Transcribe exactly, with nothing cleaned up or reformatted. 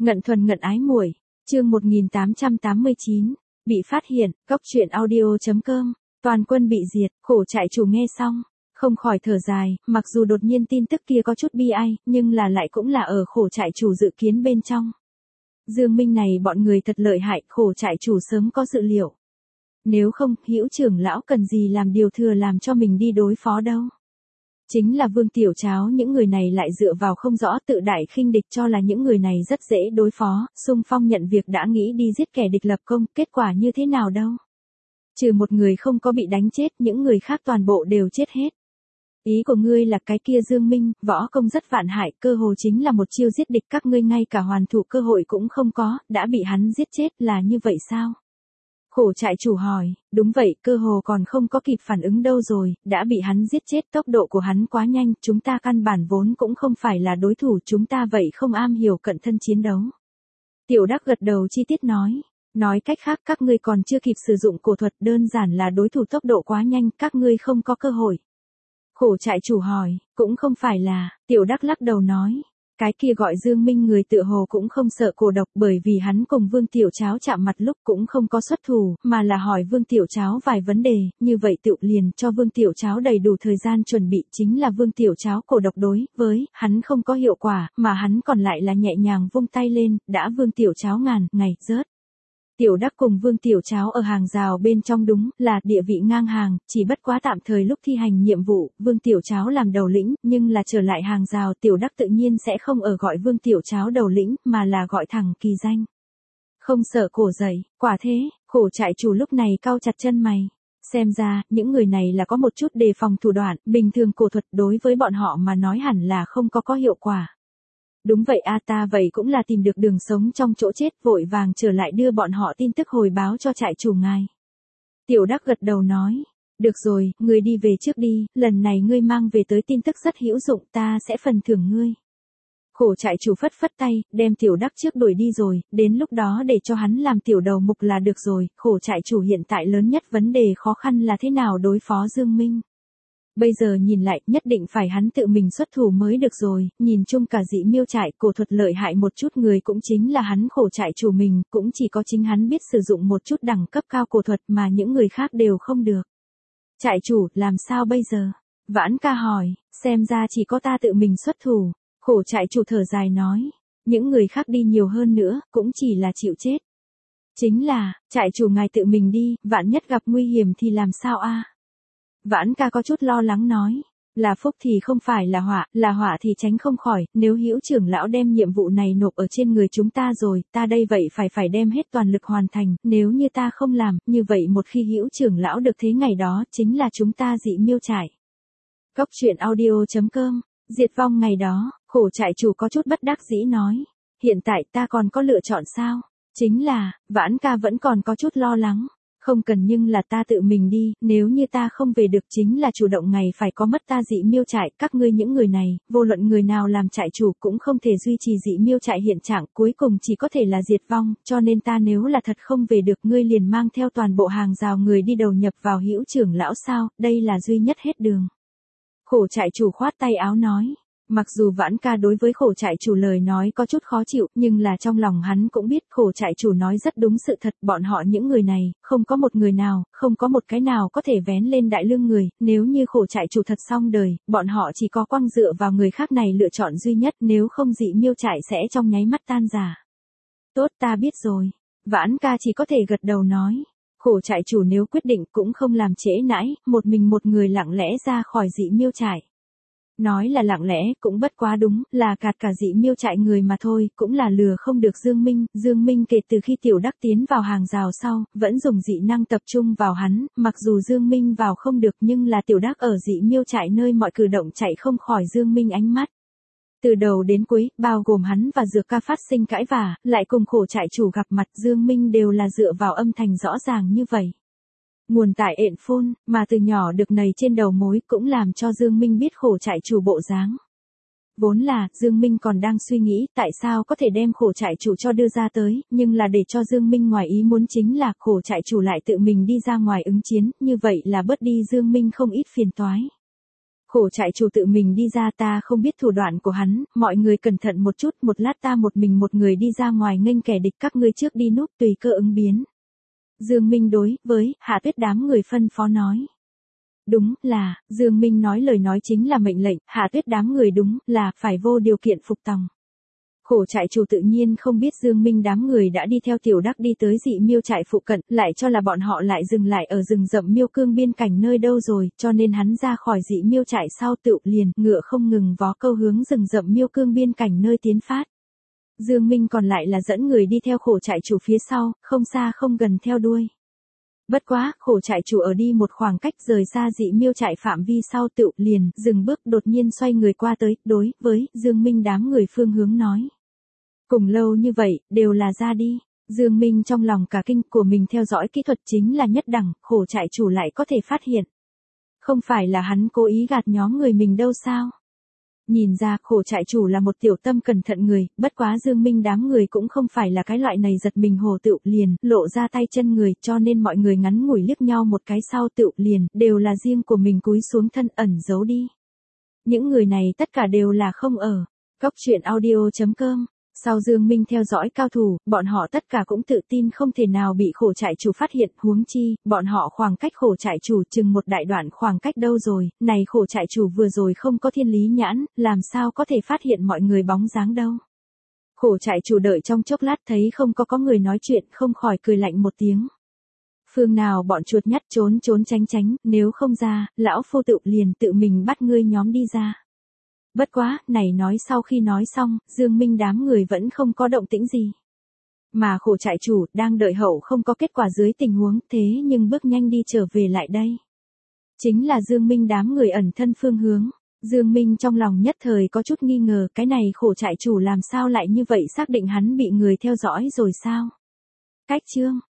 Ngận thuần ngận ái muội, chương một nghìn tám trăm tám mươi chín, bị phát hiện, góc truyện audio chấm com, toàn quân bị diệt, khổ trại chủ nghe xong, không khỏi thở dài, mặc dù đột nhiên tin tức kia có chút bi ai, nhưng là lại cũng là ở khổ trại chủ dự kiến bên trong. Dương Minh này bọn người thật lợi hại, khổ trại chủ sớm có dự liệu. Nếu không, Hữu trưởng lão cần gì làm điều thừa làm cho mình đi đối phó đâu. Chính là Vương Tiểu Cháo những người này lại dựa vào không rõ tự đại khinh địch cho là những người này rất dễ đối phó, xung phong nhận việc đã nghĩ đi giết kẻ địch lập công, kết quả như thế nào đâu. Trừ một người không có bị đánh chết, những người khác toàn bộ đều chết hết. Ý của ngươi là cái kia Dương Minh, võ công rất vạn hại, cơ hồ chính là một chiêu giết địch, các ngươi ngay cả hoàn thủ cơ hội cũng không có, đã bị hắn giết chết, là như vậy sao? Khổ trại chủ hỏi, đúng vậy, cơ hồ còn không có kịp phản ứng đâu rồi, đã bị hắn giết chết, tốc độ của hắn quá nhanh, chúng ta căn bản vốn cũng không phải là đối thủ, chúng ta vậy không am hiểu cận thân chiến đấu. Tiểu Đắc gật đầu chi tiết nói, nói cách khác các ngươi còn chưa kịp sử dụng cổ thuật, đơn giản là đối thủ tốc độ quá nhanh, các ngươi không có cơ hội. Khổ trại chủ hỏi, cũng không phải là, Tiểu Đắc lắc đầu nói. Cái kia gọi Dương Minh người tựa hồ cũng không sợ cổ độc, bởi vì hắn cùng Vương Tiểu Cháo chạm mặt lúc cũng không có xuất thủ, mà là hỏi Vương Tiểu Cháo vài vấn đề, như vậy tự liền cho Vương Tiểu Cháo đầy đủ thời gian chuẩn bị, chính là Vương Tiểu Cháo cổ độc đối với hắn không có hiệu quả, mà hắn còn lại là nhẹ nhàng vung tay lên, đã Vương Tiểu Cháo ngàn ngày rớt. Tiểu Đắc cùng Vương Tiểu Cháo ở hàng rào bên trong đúng là địa vị ngang hàng, chỉ bất quá tạm thời lúc thi hành nhiệm vụ, Vương Tiểu Cháo làm đầu lĩnh, nhưng là trở lại hàng rào Tiểu Đắc tự nhiên sẽ không ở gọi Vương Tiểu Cháo đầu lĩnh, mà là gọi thẳng kỳ danh. Không sợ cổ dậy, quả thế, khổ trại chủ lúc này cau chặt chân mày. Xem ra, những người này là có một chút đề phòng thủ đoạn, bình thường cổ thuật đối với bọn họ mà nói hẳn là không có có hiệu quả. Đúng vậy a, ta vậy cũng là tìm được đường sống trong chỗ chết, vội vàng trở lại đưa bọn họ tin tức hồi báo cho trại chủ ngài. Tiểu Đắc gật đầu nói, được rồi, ngươi đi về trước đi, lần này ngươi mang về tới tin tức rất hữu dụng, ta sẽ phần thưởng ngươi. Khổ trại chủ phất phất tay, đem Tiểu Đắc trước đuổi đi rồi, đến lúc đó để cho hắn làm tiểu đầu mục là được rồi, khổ trại chủ hiện tại lớn nhất vấn đề khó khăn là thế nào đối phó Dương Minh. Bây giờ nhìn lại, nhất định phải hắn tự mình xuất thủ mới được rồi, nhìn chung cả Dị Miêu trại, cổ thuật lợi hại một chút người cũng chính là hắn khổ trại chủ mình, cũng chỉ có chính hắn biết sử dụng một chút đẳng cấp cao cổ thuật mà những người khác đều không được. Trại chủ, làm sao bây giờ? Vãn ca hỏi, xem ra chỉ có ta tự mình xuất thủ, khổ trại chủ thở dài nói, những người khác đi nhiều hơn nữa, cũng chỉ là chịu chết. Chính là, trại chủ ngài tự mình đi, vạn nhất gặp nguy hiểm thì làm sao a? Vãn ca có chút lo lắng nói, là phúc thì không phải là họa, là họa thì tránh không khỏi, nếu Hữu trưởng lão đem nhiệm vụ này nộp ở trên người chúng ta rồi, ta đây vậy phải phải đem hết toàn lực hoàn thành, nếu như ta không làm, như vậy một khi Hữu trưởng lão được thế ngày đó, chính là chúng ta Dị Miêu trại. Góc truyện audio chấm com, diệt vong ngày đó, khổ trại chủ có chút bất đắc dĩ nói, hiện tại ta còn có lựa chọn sao? Chính là, Vãn ca vẫn còn có chút lo lắng. Không cần, nhưng là ta tự mình đi, nếu như ta không về được chính là chủ động ngày phải có mất ta Dị Miêu trại, các ngươi những người này, vô luận người nào làm trại chủ cũng không thể duy trì Dị Miêu trại hiện trạng, cuối cùng chỉ có thể là diệt vong, cho nên ta nếu là thật không về được ngươi liền mang theo toàn bộ hàng rào người đi đầu nhập vào Hữu trưởng lão sao, đây là duy nhất hết đường. Khổ trại chủ khoát tay áo nói. Mặc dù Vãn ca đối với khổ trại chủ lời nói có chút khó chịu, nhưng là trong lòng hắn cũng biết khổ trại chủ nói rất đúng sự thật, bọn họ những người này, không có một người nào, không có một cái nào có thể vén lên đại lương người, nếu như khổ trại chủ thật xong đời, bọn họ chỉ có quăng dựa vào người khác này lựa chọn duy nhất, nếu không Dị Miêu trại sẽ trong nháy mắt tan rã. Tốt, ta biết rồi. Vãn ca chỉ có thể gật đầu nói. Khổ trại chủ nếu quyết định cũng không làm trễ nãi, một mình một người lặng lẽ ra khỏi Dị Miêu trại. Nói là lặng lẽ, cũng bất quá đúng, là gạt cả Dị Miêu trại người mà thôi, cũng là lừa không được Dương Minh. Dương Minh kể từ khi Tiểu Đắc tiến vào hàng rào sau, vẫn dùng dị năng tập trung vào hắn, mặc dù Dương Minh vào không được nhưng là Tiểu Đắc ở Dị Miêu trại nơi mọi cử động chạy không khỏi Dương Minh ánh mắt. Từ đầu đến cuối, bao gồm hắn và Dược Ca phát sinh cãi vả, lại cùng khổ trại chủ gặp mặt, Dương Minh đều là dựa vào âm thanh rõ ràng như vậy. Nguồn tại ện phôn, mà từ nhỏ được nầy trên đầu mối cũng làm cho Dương Minh biết khổ trại chủ bộ dáng. Vốn là, Dương Minh còn đang suy nghĩ tại sao có thể đem khổ trại chủ cho đưa ra tới, nhưng là để cho Dương Minh ngoài ý muốn chính là khổ trại chủ lại tự mình đi ra ngoài ứng chiến, như vậy là bớt đi Dương Minh không ít phiền toái. Khổ trại chủ tự mình đi ra, ta không biết thủ đoạn của hắn, mọi người cẩn thận một chút, một lát ta một mình một người đi ra ngoài nghênh kẻ địch, các ngươi trước đi núp tùy cơ ứng biến. Dương Minh đối với Hạ Tuyết đám người phân phó nói. Đúng là, Dương Minh nói lời nói chính là mệnh lệnh, Hạ Tuyết đám người đúng là phải vô điều kiện phục tòng. Khổ trại chủ tự nhiên không biết Dương Minh đám người đã đi theo Tiểu Đắc đi tới dị miêu trại phụ cận, lại cho là bọn họ lại dừng lại ở rừng rậm miêu cương biên cảnh nơi đâu rồi, cho nên hắn ra khỏi dị miêu trại sau tựu liền, ngựa không ngừng vó câu hướng rừng rậm miêu cương biên cảnh nơi tiến phát. Dương Minh còn lại là dẫn người đi theo khổ trại chủ phía sau, không xa không gần theo đuôi. Bất quá, khổ trại chủ ở đi một khoảng cách rời xa dị miêu trại phạm vi sau tựu liền, dừng bước đột nhiên xoay người qua tới, đối với Dương Minh đám người phương hướng nói. Cùng lâu như vậy, đều là ra đi. Dương Minh trong lòng cả kinh của mình theo dõi kỹ thuật chính là nhất đẳng, khổ trại chủ lại có thể phát hiện. Không phải là hắn cố ý gạt nhóm người mình đâu sao? Nhìn ra khổ trại chủ là một tiểu tâm cẩn thận người, bất quá Dương Minh đám người cũng không phải là cái loại này giật mình hồ tựu liền, lộ ra tay chân người, cho nên mọi người ngắn ngủi liếc nhau một cái sau tựu liền, đều là riêng của mình cúi xuống thân ẩn giấu đi. Những người này tất cả đều là không ở. Cóc truyện audio chấm com. Sau Dương Minh theo dõi cao thủ, bọn họ tất cả cũng tự tin không thể nào bị khổ trại chủ phát hiện, huống chi, bọn họ khoảng cách khổ trại chủ chừng một đại đoạn khoảng cách đâu rồi, này khổ trại chủ vừa rồi không có thiên lý nhãn, làm sao có thể phát hiện mọi người bóng dáng đâu. Khổ trại chủ đợi trong chốc lát thấy không có có người nói chuyện, không khỏi cười lạnh một tiếng. Phương nào bọn chuột nhắt trốn trốn tránh tránh, nếu không ra, lão phu tự liền tự mình bắt ngươi nhóm đi ra. Bất quá, này nói sau khi nói xong, Dương Minh đám người vẫn không có động tĩnh gì. Mà khổ trại chủ, đang đợi hậu không có kết quả dưới tình huống, thế nhưng bước nhanh đi trở về lại đây. Chính là Dương Minh đám người ẩn thân phương hướng. Dương Minh trong lòng nhất thời có chút nghi ngờ, cái này khổ trại chủ làm sao lại như vậy, xác định hắn bị người theo dõi rồi sao? Cách chương